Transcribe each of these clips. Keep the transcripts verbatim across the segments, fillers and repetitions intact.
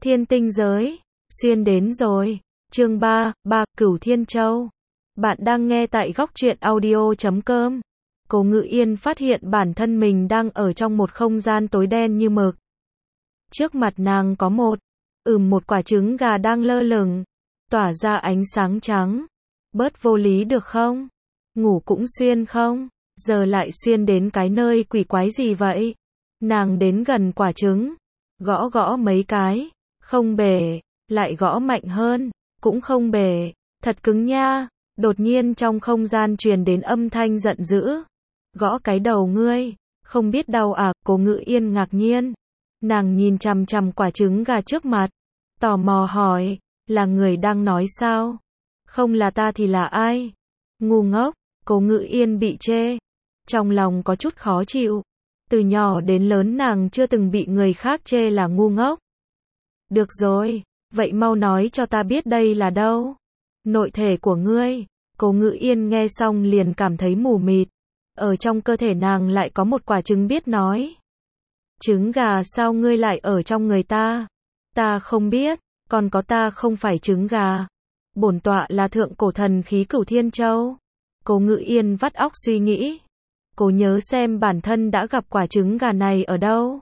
Thiên tinh giới, xuyên đến rồi. Chương ba, ba, Cửu Thiên Châu. Bạn đang nghe tại góc truyện audio chấm com. Cố Ngự Yên phát hiện bản thân mình đang ở trong một không gian tối đen như mực. Trước mặt nàng có một, ừm một quả trứng gà đang lơ lửng, tỏa ra ánh sáng trắng. Bớt vô lý được không? Ngủ cũng xuyên không? Giờ lại xuyên đến cái nơi quỷ quái gì vậy? Nàng đến gần quả trứng, gõ gõ mấy cái, không bể, lại gõ mạnh hơn, cũng không bể, thật cứng nha. Đột nhiên trong không gian truyền đến âm thanh giận dữ. Gõ cái đầu ngươi, không biết đau à? Cố Ngự Yên ngạc nhiên. Nàng nhìn chằm chằm quả trứng gà trước mặt, tò mò hỏi, là người đang nói sao? Không là ta thì là ai? Ngu ngốc. Cố Ngự Yên bị chê, trong lòng có chút khó chịu. Từ nhỏ đến lớn nàng chưa từng bị người khác chê là ngu ngốc. Được rồi, vậy mau nói cho ta biết đây là đâu? Nội thể của ngươi. Cố Ngự Yên nghe xong liền cảm thấy mù mịt. Ở trong cơ thể nàng lại có một quả trứng biết nói. Trứng gà sao ngươi lại ở trong người ta? Ta không biết, còn có ta không phải trứng gà. Bổn tọa là thượng cổ thần khí Cửu Thiên Châu. Cố Ngự Yên vắt óc suy nghĩ. Cố nhớ xem bản thân đã gặp quả trứng gà này ở đâu.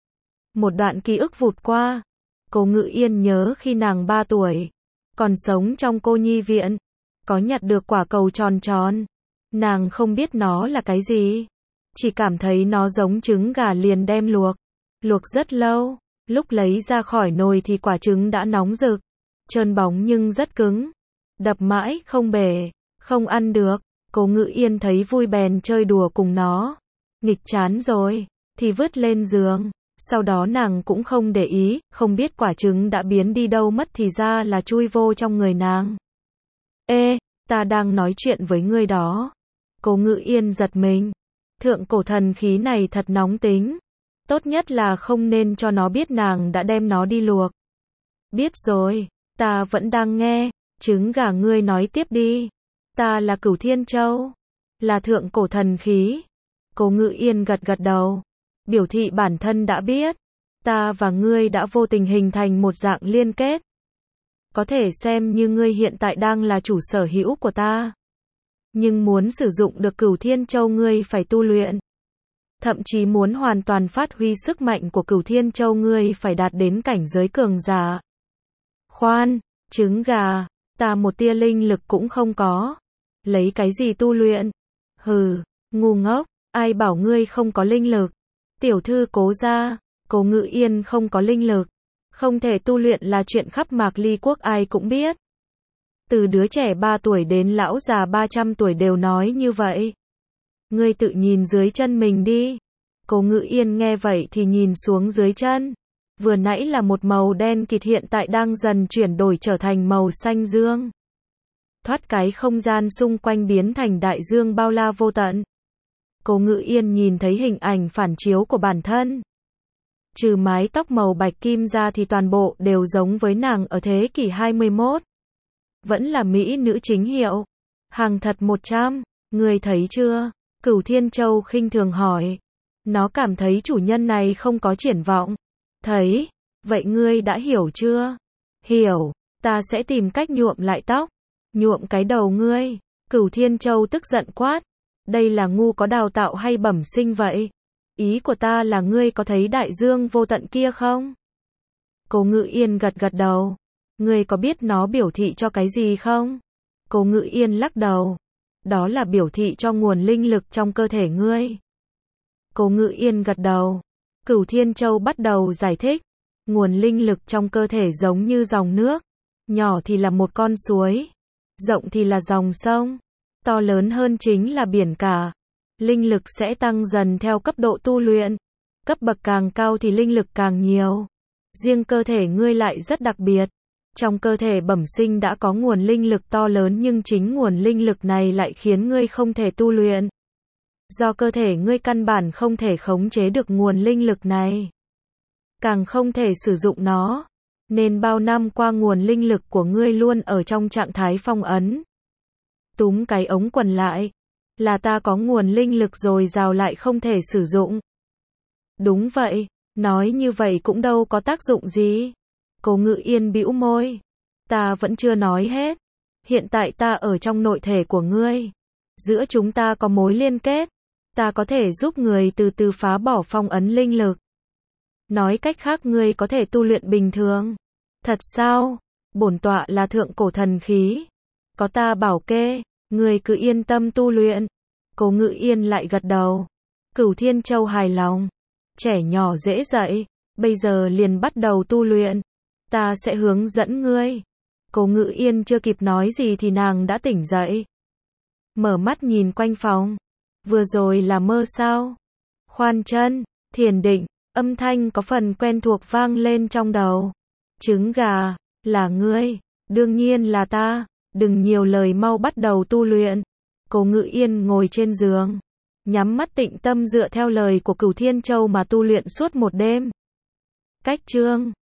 Một đoạn ký ức vụt qua. Cố Ngự Yên nhớ khi nàng ba tuổi, còn sống trong cô nhi viện, có nhặt được quả cầu tròn tròn. Nàng không biết nó là cái gì, chỉ cảm thấy nó giống trứng gà liền đem luộc. Luộc rất lâu, lúc lấy ra khỏi nồi thì quả trứng đã nóng rực, trơn bóng nhưng rất cứng. Đập mãi không bể, không ăn được. Cố Ngự Yên thấy vui bèn chơi đùa cùng nó. Nghịch chán rồi, thì vứt lên giường. Sau đó nàng cũng không để ý, không biết quả trứng đã biến đi đâu mất thì ra là chui vô trong người nàng. Ê, ta đang nói chuyện với ngươi đó. Cố Ngự Yên giật mình. Thượng cổ thần khí này thật nóng tính. Tốt nhất là không nên cho nó biết nàng đã đem nó đi luộc. Biết rồi, ta vẫn đang nghe. Trứng gà ngươi nói tiếp đi. Ta là Cửu Thiên Châu, là thượng cổ thần khí. Cố Ngự Yên gật gật đầu, biểu thị bản thân đã biết. Ta và ngươi đã vô tình hình thành một dạng liên kết. Có thể xem như ngươi hiện tại đang là chủ sở hữu của ta. Nhưng muốn sử dụng được Cửu Thiên Châu ngươi phải tu luyện. Thậm chí muốn hoàn toàn phát huy sức mạnh của Cửu Thiên Châu ngươi phải đạt đến cảnh giới cường giả. Khoan, trứng gà, ta một tia linh lực cũng không có. Lấy cái gì tu luyện? Hừ, ngu ngốc, ai bảo ngươi không có linh lực? Tiểu thư Cố gia, Cố Ngự Yên không có linh lực, không thể tu luyện là chuyện khắp Mạc Ly quốc ai cũng biết. Từ đứa trẻ ba tuổi đến lão già ba trăm tuổi đều nói như vậy. Ngươi tự nhìn dưới chân mình đi. Cố Ngự Yên nghe vậy thì nhìn xuống dưới chân. Vừa nãy là một màu đen kịt hiện tại đang dần chuyển đổi trở thành màu xanh dương. Thoát cái không gian xung quanh biến thành đại dương bao la vô tận. Cố Ngự Yên nhìn thấy hình ảnh phản chiếu của bản thân. Trừ mái tóc màu bạch kim ra thì toàn bộ đều giống với nàng ở thế kỷ hai mươi mốt. Vẫn là mỹ nữ chính hiệu. Hàng thật một trăm, ngươi thấy chưa? Cửu Thiên Châu khinh thường hỏi. Nó cảm thấy chủ nhân này không có triển vọng. Thấy, vậy ngươi đã hiểu chưa? Hiểu, ta sẽ tìm cách nhuộm lại tóc. Nhuộm cái đầu ngươi. Cửu Thiên Châu tức giận quát. Đây là ngu có đào tạo hay bẩm sinh vậy? Ý của ta là ngươi có thấy đại dương vô tận kia không? Cố Ngự Yên gật gật đầu. Ngươi có biết nó biểu thị cho cái gì không? Cố Ngự Yên lắc đầu. Đó là biểu thị cho nguồn linh lực trong cơ thể ngươi. Cố Ngự Yên gật đầu. Cửu Thiên Châu bắt đầu giải thích. Nguồn linh lực trong cơ thể giống như dòng nước. Nhỏ thì là một con suối. Rộng thì là dòng sông. To lớn hơn chính là biển cả. Linh lực sẽ tăng dần theo cấp độ tu luyện. Cấp bậc càng cao thì linh lực càng nhiều. Riêng cơ thể ngươi lại rất đặc biệt. Trong cơ thể bẩm sinh đã có nguồn linh lực to lớn nhưng chính nguồn linh lực này lại khiến ngươi không thể tu luyện. Do cơ thể ngươi căn bản không thể khống chế được nguồn linh lực này. Càng không thể sử dụng nó. Nên bao năm qua nguồn linh lực của ngươi luôn ở trong trạng thái phong ấn. Túm cái ống quần lại. Là ta có nguồn linh lực dồi dào lại không thể sử dụng. Đúng vậy, nói như vậy cũng đâu có tác dụng gì. Cố Ngự Yên bĩu môi. Ta vẫn chưa nói hết. Hiện tại ta ở trong nội thể của ngươi. Giữa chúng ta có mối liên kết. Ta có thể giúp người từ từ phá bỏ phong ấn linh lực. Nói cách khác ngươi có thể tu luyện bình thường. Thật sao? Bổn tọa là thượng cổ thần khí. Có ta bảo kê, ngươi cứ yên tâm tu luyện. Cố Ngự Yên lại gật đầu. Cửu Thiên Châu hài lòng. Trẻ nhỏ dễ dạy, bây giờ liền bắt đầu tu luyện. Ta sẽ hướng dẫn ngươi. Cố Ngự Yên chưa kịp nói gì thì nàng đã tỉnh dậy. Mở mắt nhìn quanh phòng. Vừa rồi là mơ sao? Khoan chân, thiền định, âm thanh có phần quen thuộc vang lên trong đầu. Trứng gà, là ngươi, đương nhiên là ta, đừng nhiều lời mau bắt đầu tu luyện. Cố Ngự Yên ngồi trên giường, nhắm mắt tĩnh tâm dựa theo lời của Cửu Thiên Châu mà tu luyện suốt một đêm. Cách chương